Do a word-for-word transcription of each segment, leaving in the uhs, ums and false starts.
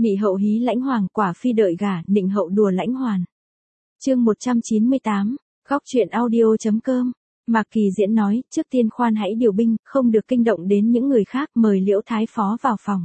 Mị hậu hí lãnh hoàng, quả phi đợi gả, nịnh hậu đùa lãnh hoàn. Chương một trăm chín mươi tám, góc truyện audio.com. Mạc Kỳ Diễn nói, trước tiên khoan hãy điều binh, không được kinh động đến những người khác, mời Liễu Thái Phó vào phòng.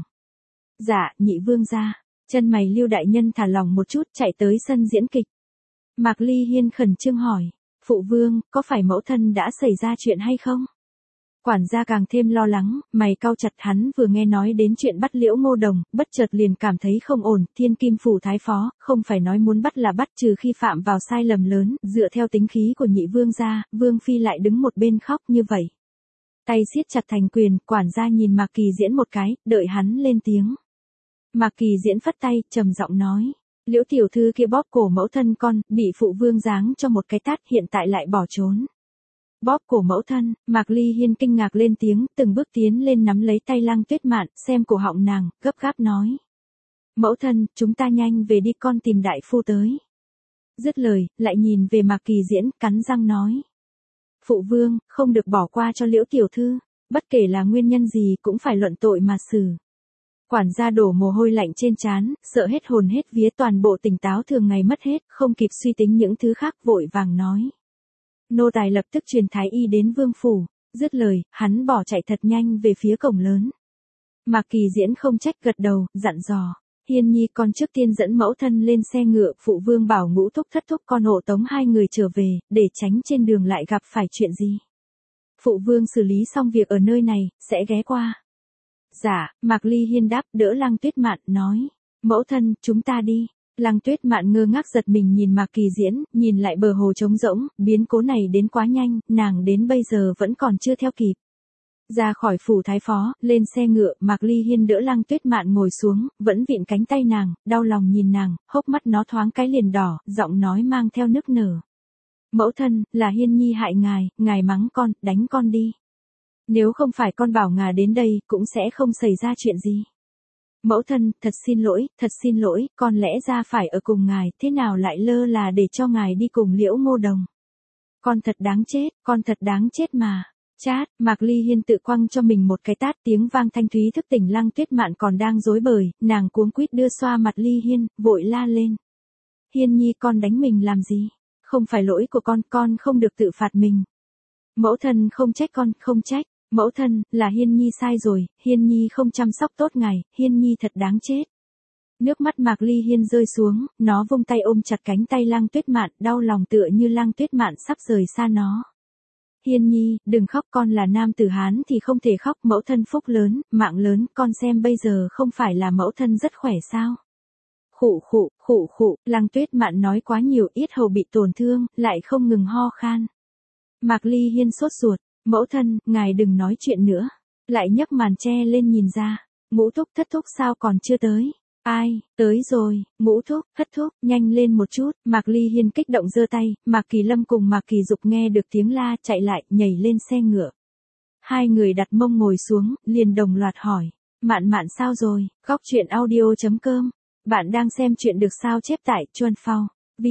Dạ, nhị vương gia. Chân mày Lưu đại nhân thả lỏng một chút, chạy tới sân diễn kịch. Mạc Ly Hiên khẩn trương hỏi, phụ vương, có phải mẫu thân đã xảy ra chuyện hay không? Quản gia càng thêm lo lắng, mày cau chặt, hắn vừa nghe nói đến chuyện bắt Liễu Ngô Đồng, bất chợt liền cảm thấy không ổn, Thiên Kim phủ thái phó, không phải nói muốn bắt là bắt, trừ khi phạm vào sai lầm lớn, dựa theo tính khí của nhị vương gia, vương phi lại đứng một bên khóc như vậy. Tay siết chặt thành quyền, quản gia nhìn Mạc Kỳ Diễn một cái, đợi hắn lên tiếng. Mạc Kỳ Diễn phất tay, trầm giọng nói, Liễu tiểu thư kia bóp cổ mẫu thân con, bị phụ vương giáng cho một cái tát, hiện tại lại bỏ trốn. Bóp cổ mẫu thân, Mạc Ly Hiên kinh ngạc lên tiếng, từng bước tiến lên nắm lấy tay Lăng Tuyết Mạn, xem cổ họng nàng, gấp gáp nói. Mẫu thân, chúng ta nhanh về đi, con tìm đại phu tới. Dứt lời, lại nhìn về Mạc Kỳ Diễn, cắn răng nói. Phụ vương, không được bỏ qua cho Liễu tiểu thư, bất kể là nguyên nhân gì cũng phải luận tội mà xử. Quản gia đổ mồ hôi lạnh trên trán, sợ hết hồn hết vía, toàn bộ tỉnh táo thường ngày mất hết, không kịp suy tính những thứ khác, vội vàng nói. Nô tài lập tức truyền thái y đến vương phủ. Dứt lời, hắn bỏ chạy thật nhanh về phía cổng lớn. Mạc Kỳ Diễn không trách gật đầu, dặn dò. Hiên nhi, con trước tiên dẫn mẫu thân lên xe ngựa, phụ vương bảo ngũ thúc thất thúc con hộ tống hai người trở về, để tránh trên đường lại gặp phải chuyện gì. Phụ vương xử lý xong việc ở nơi này, sẽ ghé qua. Dạ, Mạc Ly Hiên đáp, đỡ Lăng Tuyết Mạn, nói. Mẫu thân, chúng ta đi. Lăng Tuyết Mạn ngơ ngác giật mình nhìn Mạc Kỳ Diễn, nhìn lại bờ hồ trống rỗng, biến cố này đến quá nhanh, nàng đến bây giờ vẫn còn chưa theo kịp. Ra khỏi phủ thái phó, lên xe ngựa, Mạc Ly Hiên đỡ Lăng Tuyết Mạn ngồi xuống, vẫn vịn cánh tay nàng, đau lòng nhìn nàng, hốc mắt nó thoáng cái liền đỏ, giọng nói mang theo nức nở. Mẫu thân, là Hiên nhi hại ngài, ngài mắng con, đánh con đi. Nếu không phải con bảo ngài đến đây, cũng sẽ không xảy ra chuyện gì. Mẫu thân, thật xin lỗi, thật xin lỗi, con lẽ ra phải ở cùng ngài, thế nào lại lơ là để cho ngài đi cùng Liễu Ngô Đồng. Con thật đáng chết, con thật đáng chết mà. Chát, Mạc Ly Hiên tự quăng cho mình một cái tát, tiếng vang thanh thúy thức tỉnh Lăng Tuyết Mạn còn đang rối bời, nàng cuống quýt đưa xoa mặt Ly Hiên, vội la lên. Hiên nhi, con đánh mình làm gì? Không phải lỗi của con, con không được tự phạt mình. Mẫu thân không trách con, không trách. Mẫu thân, là Hiên nhi sai rồi, Hiên nhi không chăm sóc tốt ngài, Hiên nhi thật đáng chết. Nước mắt Mạc Ly Hiên rơi xuống, nó vung tay ôm chặt cánh tay Lăng Tuyết Mạn, đau lòng tựa như Lăng Tuyết Mạn sắp rời xa nó. Hiên nhi, đừng khóc, con là nam tử Hán thì không thể khóc, mẫu thân phúc lớn, mạng lớn, con xem bây giờ không phải là mẫu thân rất khỏe sao. Khụ khụ, khụ khụ, Lăng Tuyết Mạn nói quá nhiều, yết hầu bị tổn thương, lại không ngừng ho khan. Mạc Ly Hiên sốt ruột. Mẫu thân, ngài đừng nói chuyện nữa. Lại nhấc màn che lên nhìn ra. Ngũ thúc thất thúc sao còn chưa tới? Ai, tới rồi, ngũ thúc, thất thúc, nhanh lên một chút. Mạc Ly Hiên kích động giơ tay, Mạc Kỳ Lâm cùng Mạc Kỳ Dục nghe được tiếng la, chạy lại, nhảy lên xe ngựa. Hai người đặt mông ngồi xuống, liền đồng loạt hỏi. Mạn Mạn sao rồi? Góc truyện audio.com. Bạn đang xem chuyện được sao chép tại Chuan Phao.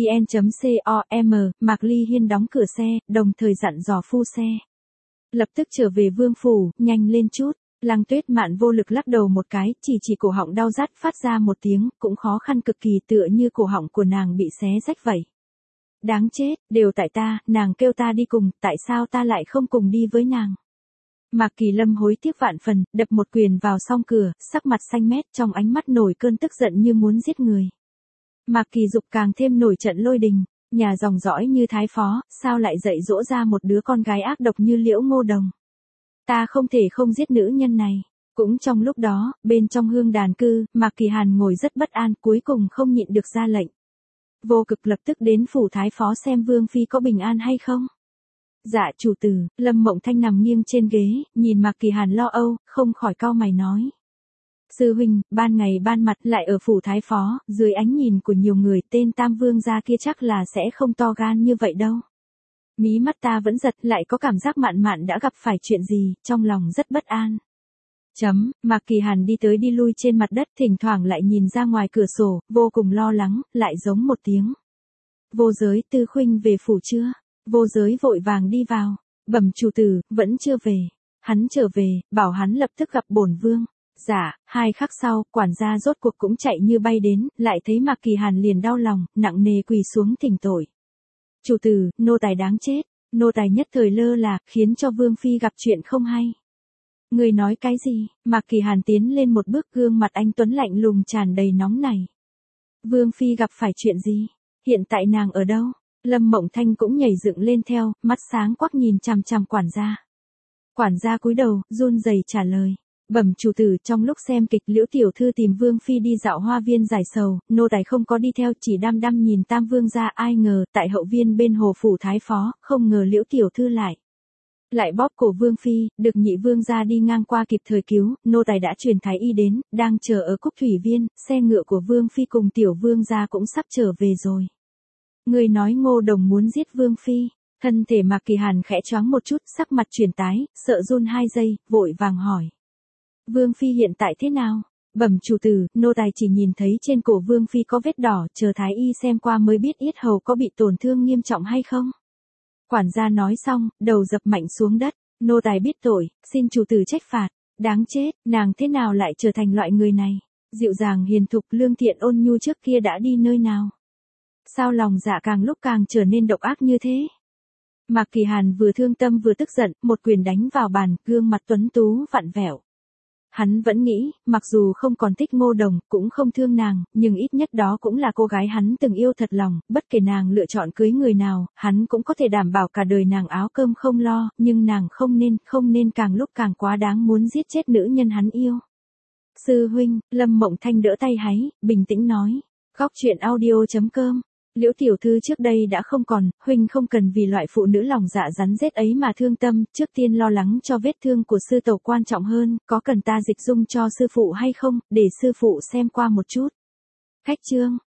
vn.com. Mạc Ly Hiên đóng cửa xe, đồng thời dặn dò phu xe. Lập tức trở về vương phủ, nhanh lên chút. Lăng Tuyết Mạn vô lực lắc đầu một cái, chỉ chỉ cổ họng đau rát phát ra một tiếng, cũng khó khăn cực kỳ, tựa như cổ họng của nàng bị xé rách vậy. Đáng chết, đều tại ta, nàng kêu ta đi cùng, tại sao ta lại không cùng đi với nàng? Mạc Kỳ Lâm hối tiếc vạn phần, đập một quyền vào song cửa, sắc mặt xanh mét, trong ánh mắt nổi cơn tức giận như muốn giết người. Mạc Kỳ Dục càng thêm nổi trận lôi đình. Nhà dòng dõi như thái phó, sao lại dạy dỗ ra một đứa con gái ác độc như Liễu Ngô Đồng. Ta không thể không giết nữ nhân này. Cũng trong lúc đó, bên trong hương đàn cư, Mạc Kỳ Hàn ngồi rất bất an, cuối cùng không nhịn được ra lệnh. Vô Cực lập tức đến phủ thái phó xem vương phi có bình an hay không. Dạ chủ tử, Lâm Mộng Thanh nằm nghiêng trên ghế, nhìn Mạc Kỳ Hàn lo âu, không khỏi cau mày nói. Sư huynh, ban ngày ban mặt lại ở phủ thái phó, dưới ánh nhìn của nhiều người, tên Tam Vương gia kia chắc là sẽ không to gan như vậy đâu. Mí mắt ta vẫn giật, lại có cảm giác Mạn Mạn đã gặp phải chuyện gì, trong lòng rất bất an. Chấm, Mạc Kỳ Hàn đi tới đi lui trên mặt đất, thỉnh thoảng lại nhìn ra ngoài cửa sổ, vô cùng lo lắng, lại giống một tiếng. Vô Giới, Tư Khuynh về phủ chưa? Vô Giới vội vàng đi vào, bẩm chủ tử, vẫn chưa về. Hắn trở về, bảo hắn lập tức gặp bổn vương. Dạ, hai khắc sau, quản gia rốt cuộc cũng chạy như bay đến, lại thấy Mạc Kỳ Hàn liền đau lòng, nặng nề quỳ xuống thỉnh tội. Chủ tử, nô tài đáng chết, nô tài nhất thời lơ là, khiến cho Vương Phi gặp chuyện không hay. Người nói cái gì? Mạc Kỳ Hàn tiến lên một bước, gương mặt anh tuấn lạnh lùng tràn đầy nóng nảy. Vương Phi gặp phải chuyện gì? Hiện tại nàng ở đâu? Lâm Mộng Thanh cũng nhảy dựng lên theo, mắt sáng quắc nhìn chằm chằm quản gia. Quản gia cúi đầu, run rẩy trả lời. Bẩm chủ tử, trong lúc xem kịch Liễu tiểu thư tìm Vương Phi đi dạo hoa viên giải sầu, nô tài không có đi theo, chỉ đăm đăm nhìn Tam Vương gia, ai ngờ tại hậu viên bên hồ phủ thái phó, không ngờ Liễu tiểu thư lại. Lại bóp cổ Vương Phi, được nhị vương gia đi ngang qua kịp thời cứu, nô tài đã truyền thái y đến, đang chờ ở Cúc Thủy Viên, xe ngựa của Vương Phi cùng tiểu vương gia cũng sắp trở về rồi. Người nói Ngô Đồng muốn giết Vương Phi, thân thể Mạc Kỳ Hàn khẽ choáng một chút, sắc mặt chuyển tái, sợ run hai giây, vội vàng hỏi. Vương Phi hiện tại thế nào? Bẩm chủ tử, nô tài chỉ nhìn thấy trên cổ Vương Phi có vết đỏ, chờ thái y xem qua mới biết yết hầu có bị tổn thương nghiêm trọng hay không. Quản gia nói xong, đầu dập mạnh xuống đất, nô tài biết tội, xin chủ tử trách phạt, đáng chết, nàng thế nào lại trở thành loại người này, dịu dàng hiền thục lương thiện ôn nhu trước kia đã đi nơi nào. Sao lòng dạ càng lúc càng trở nên độc ác như thế? Mạc Kỳ Hàn vừa thương tâm vừa tức giận, một quyền đánh vào bàn, gương mặt tuấn tú vặn vẹo. Hắn vẫn nghĩ, mặc dù không còn thích Ngô Đồng, cũng không thương nàng, nhưng ít nhất đó cũng là cô gái hắn từng yêu thật lòng, bất kể nàng lựa chọn cưới người nào, hắn cũng có thể đảm bảo cả đời nàng áo cơm không lo, nhưng nàng không nên, không nên càng lúc càng quá đáng muốn giết chết nữ nhân hắn yêu. Sư huynh, Lâm Mộng Thanh đỡ tay háy, bình tĩnh nói, góc truyện audio chấm com. Liễu tiểu thư trước đây đã không còn, huynh không cần vì loại phụ nữ lòng dạ rắn rết ấy mà thương tâm, trước tiên lo lắng cho vết thương của sư tẩu quan trọng hơn, có cần ta dịch dung cho sư phụ hay không, để sư phụ xem qua một chút. Khách chương.